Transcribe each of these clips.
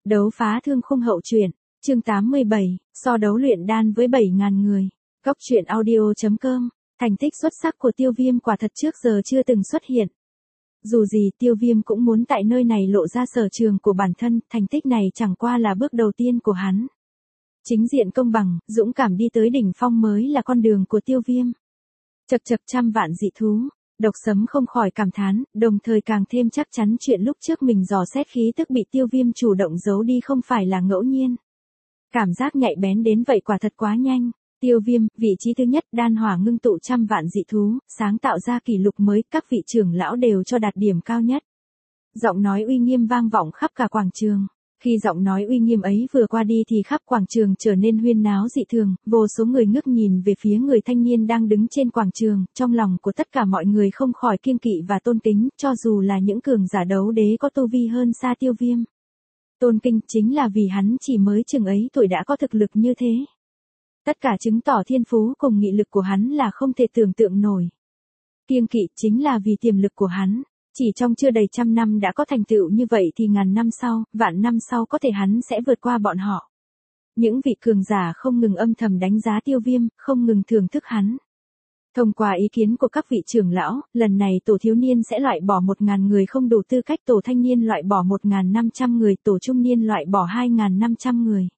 Đấu phá thương khung hậu truyện, chương 87, so đấu luyện đan với 7.000 người. Góc truyện audio.com, thành tích xuất sắc của Tiêu Viêm quả thật trước giờ chưa từng xuất hiện. Dù gì Tiêu Viêm cũng muốn tại nơi này lộ ra sở trường của bản thân, thành tích này chẳng qua là bước đầu tiên của hắn. Chính diện công bằng, dũng cảm đi tới đỉnh phong mới là con đường của Tiêu Viêm. Chật chật trăm vạn dị thú. Độc Sấm không khỏi cảm thán, đồng thời càng thêm chắc chắn chuyện lúc trước mình dò xét khí tức bị Tiêu Viêm chủ động giấu đi không phải là ngẫu nhiên. Cảm giác nhạy bén đến vậy quả thật quá nhanh. Tiêu Viêm, vị trí thứ nhất, đan hỏa ngưng tụ trăm vạn dị thú, sáng tạo ra kỷ lục mới, các vị trưởng lão đều cho đạt điểm cao nhất. Giọng nói uy nghiêm vang vọng khắp cả quảng trường. Khi giọng nói uy nghiêm ấy vừa qua đi thì khắp quảng trường trở nên huyên náo dị thường, vô số người ngước nhìn về phía người thanh niên đang đứng trên quảng trường, trong lòng của tất cả mọi người không khỏi kiêng kỵ và tôn kính, cho dù là những cường giả đấu đế có tu vi hơn xa Tiêu Viêm. Tôn kính chính là vì hắn chỉ mới chừng ấy tuổi đã có thực lực như thế. Tất cả chứng tỏ thiên phú cùng nghị lực của hắn là không thể tưởng tượng nổi. Kiêng kỵ chính là vì tiềm lực của hắn. Chỉ trong chưa đầy 100 năm đã có thành tựu như vậy thì ngàn năm sau, vạn năm sau có thể hắn sẽ vượt qua bọn họ. Những vị cường giả không ngừng âm thầm đánh giá Tiêu Viêm, không ngừng thưởng thức hắn. Thông qua ý kiến của các vị trưởng lão, lần này tổ thiếu niên sẽ loại bỏ 1.000 người không đủ tư cách, tổ thanh niên loại bỏ 1.500 người, tổ trung niên loại bỏ 2.500 người.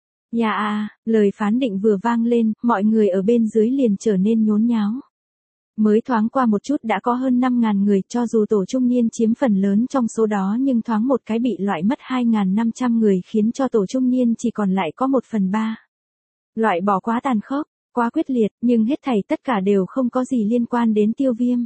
Lời phán định vừa vang lên, mọi người ở bên dưới liền trở nên nhốn nháo. Mới thoáng qua một chút đã có hơn 5.000 người, cho dù tổ trung niên chiếm phần lớn trong số đó nhưng thoáng một cái bị loại mất 2.500 người khiến cho tổ trung niên chỉ còn lại có 1/3. Loại bỏ quá tàn khốc, quá quyết liệt, nhưng hết thảy tất cả đều không có gì liên quan đến Tiêu Viêm.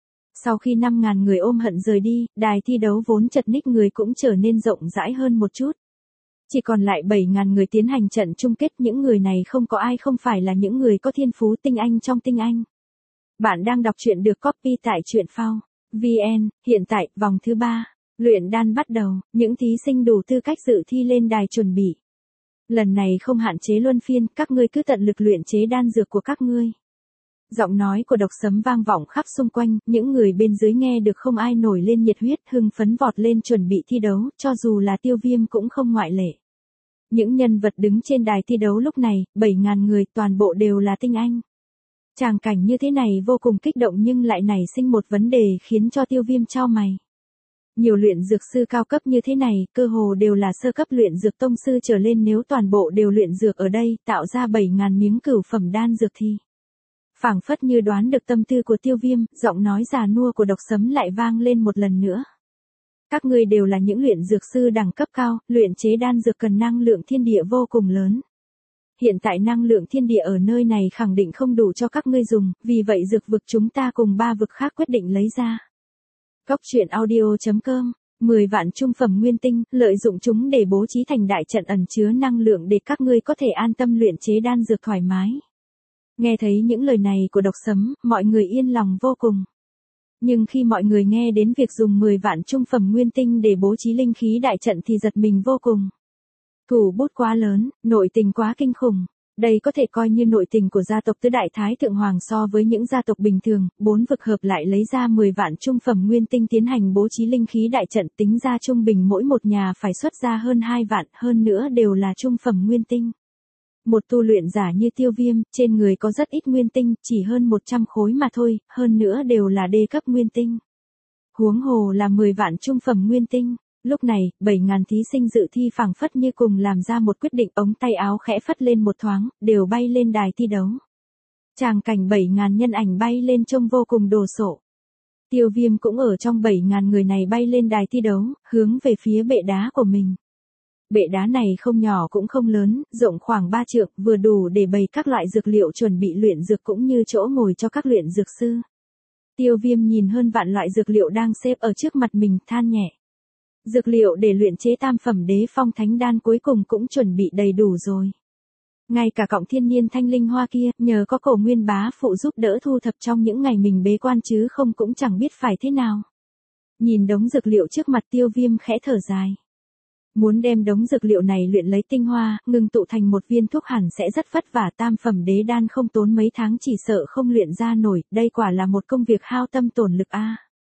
Sau khi 5.000 người ôm hận rời đi, đài thi đấu vốn chật ních người cũng trở nên rộng rãi hơn một chút. Chỉ còn lại 7.000 người tiến hành trận chung kết, những người này không có ai không phải là những người có thiên phú tinh anh trong tinh anh. Bạn đang đọc truyện được copy tại truyện phao VN, hiện tại, vòng thứ 3, luyện đan bắt đầu, những thí sinh đủ tư cách dự thi lên đài chuẩn bị. Lần này không hạn chế luân phiên, các ngươi cứ tận lực luyện chế đan dược của các ngươi. Giọng nói của Độc Sấm vang vọng khắp xung quanh, những người bên dưới nghe được không ai nổi lên nhiệt huyết, hưng phấn vọt lên chuẩn bị thi đấu, cho dù là Tiêu Viêm cũng không ngoại lệ. Những nhân vật đứng trên đài thi đấu lúc này, 7.000 người, toàn bộ đều là tinh anh. Tràng cảnh như thế này vô cùng kích động nhưng lại nảy sinh một vấn đề khiến cho Tiêu Viêm chau mày. Nhiều luyện dược sư cao cấp như thế này, cơ hồ đều là sơ cấp luyện dược tông sư trở lên, nếu toàn bộ đều luyện dược ở đây, tạo ra 7.000 miếng cửu phẩm đan dược thì. Phảng phất như đoán được tâm tư của Tiêu Viêm, giọng nói già nua của Độc Sấm lại vang lên một lần nữa. Các ngươi đều là những luyện dược sư đẳng cấp cao, luyện chế đan dược cần năng lượng thiên địa vô cùng lớn. Hiện tại năng lượng thiên địa ở nơi này khẳng định không đủ cho các ngươi dùng, vì vậy dược vực chúng ta cùng 3 vực khác quyết định lấy ra. Góc truyện audio.com, 10 vạn trung phẩm nguyên tinh, lợi dụng chúng để bố trí thành đại trận ẩn chứa năng lượng để các ngươi có thể an tâm luyện chế đan dược thoải mái. Nghe thấy những lời này của Độc Sấm, mọi người yên lòng vô cùng. Nhưng khi mọi người nghe đến việc dùng 10 vạn trung phẩm nguyên tinh để bố trí linh khí đại trận thì giật mình vô cùng. Thủ bút quá lớn, nội tình quá kinh khủng. Đây có thể coi như nội tình của gia tộc tứ đại thái thượng hoàng so với những gia tộc bình thường, 4 vực hợp lại lấy ra 10 vạn trung phẩm nguyên tinh tiến hành bố trí linh khí đại trận, tính ra trung bình mỗi một nhà phải xuất ra hơn 2 vạn, hơn nữa đều là trung phẩm nguyên tinh. Một tu luyện giả như Tiêu Viêm, trên người có rất ít nguyên tinh, chỉ hơn 100 khối mà thôi, hơn nữa đều là đê cấp nguyên tinh. Huống hồ là 10 vạn trung phẩm nguyên tinh. Lúc này, 7.000 thí sinh dự thi phảng phất như cùng làm ra một quyết định, ống tay áo khẽ phất lên một thoáng, đều bay lên đài thi đấu. Tràng cảnh 7.000 nhân ảnh bay lên trông vô cùng đồ sộ. Tiêu Viêm cũng ở trong 7.000 người này bay lên đài thi đấu, hướng về phía bệ đá của mình. Bệ đá này không nhỏ cũng không lớn, rộng khoảng 3 trượng, vừa đủ để bày các loại dược liệu chuẩn bị luyện dược cũng như chỗ ngồi cho các luyện dược sư. Tiêu Viêm nhìn hơn vạn loại dược liệu đang xếp ở trước mặt mình, than nhẹ. Dược liệu để luyện chế tam phẩm đế phong thánh đan cuối cùng cũng chuẩn bị đầy đủ rồi. Ngay cả cọng thiên niên thanh linh hoa kia, nhờ có Cổ Nguyên bá phụ giúp đỡ thu thập trong những ngày mình bế quan chứ không cũng chẳng biết phải thế nào. Nhìn đống dược liệu trước mặt Tiêu Viêm khẽ thở dài. Muốn đem đống dược liệu này luyện lấy tinh hoa, ngưng tụ thành một viên thuốc hẳn sẽ rất vất vả, tam phẩm đế đan không tốn mấy tháng chỉ sợ không luyện ra nổi, đây quả là một công việc hao tâm tổn lực a.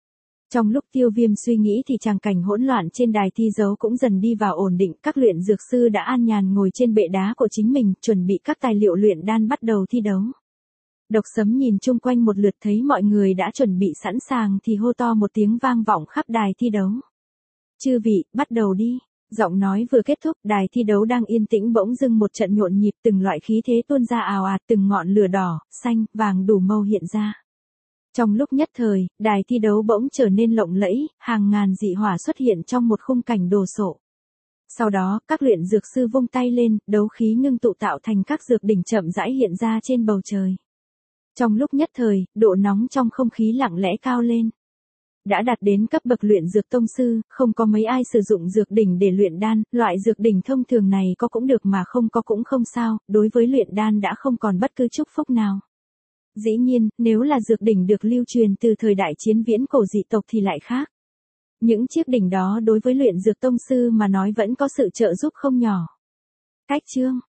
Trong lúc Tiêu Viêm suy nghĩ thì tràng cảnh hỗn loạn trên đài thi đấu cũng dần đi vào ổn định, các luyện dược sư đã an nhàn ngồi trên bệ đá của chính mình, chuẩn bị các tài liệu luyện đan bắt đầu thi đấu. Độc Sấm nhìn chung quanh một lượt thấy mọi người đã chuẩn bị sẵn sàng thì hô to một tiếng vang vọng khắp đài thi đấu. Chư vị, bắt đầu đi. Giọng nói vừa kết thúc, đài thi đấu đang yên tĩnh bỗng dưng một trận nhộn nhịp, từng loại khí thế tuôn ra ào ạt, từng ngọn lửa đỏ, xanh, vàng đủ màu hiện ra. Trong lúc nhất thời, đài thi đấu bỗng trở nên lộng lẫy, hàng ngàn dị hỏa xuất hiện trong một khung cảnh đồ sộ. Sau đó, các luyện dược sư vung tay lên, đấu khí ngưng tụ tạo thành các dược đỉnh chậm rãi hiện ra trên bầu trời. Trong lúc nhất thời, độ nóng trong không khí lặng lẽ cao lên. Đã đạt đến cấp bậc luyện dược tông sư, không có mấy ai sử dụng dược đỉnh để luyện đan, loại dược đỉnh thông thường này có cũng được mà không có cũng không sao, đối với luyện đan đã không còn bất cứ chúc phúc nào. Dĩ nhiên, nếu là dược đỉnh được lưu truyền từ thời đại chiến viễn cổ dị tộc thì lại khác. Những chiếc đỉnh đó đối với luyện dược tông sư mà nói vẫn có sự trợ giúp không nhỏ. Cách chương